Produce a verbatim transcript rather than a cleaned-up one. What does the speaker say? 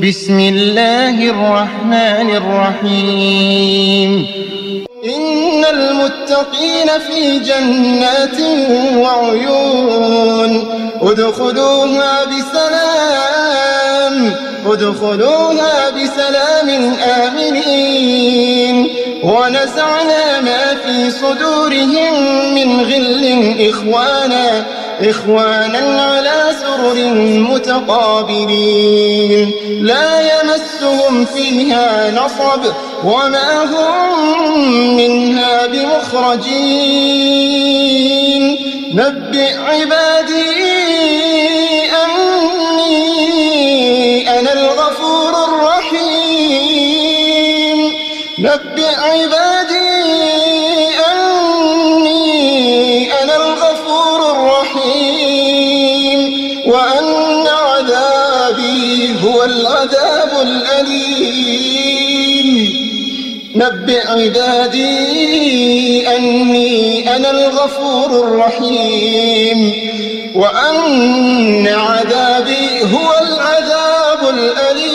بسم الله الرحمن الرحيم إن المتقين في جنات وعيون ادخلوها بسلام ادخلوها بسلام آمنين ونزعنا ما في صدورهم من غل إخوانا إخوانا على سرر متقابلين لا يمسهم فيها نصب وما هم منها بمخرجين نبئ عبادي أني أنا الغفور الرحيم نبئ عبادي أني أنا الغفور الرحيم وأن عذابي هو العذاب الأليم نبئ عبادي أني أنا الغفور الرحيم وأن عذابي هو العذاب الأليم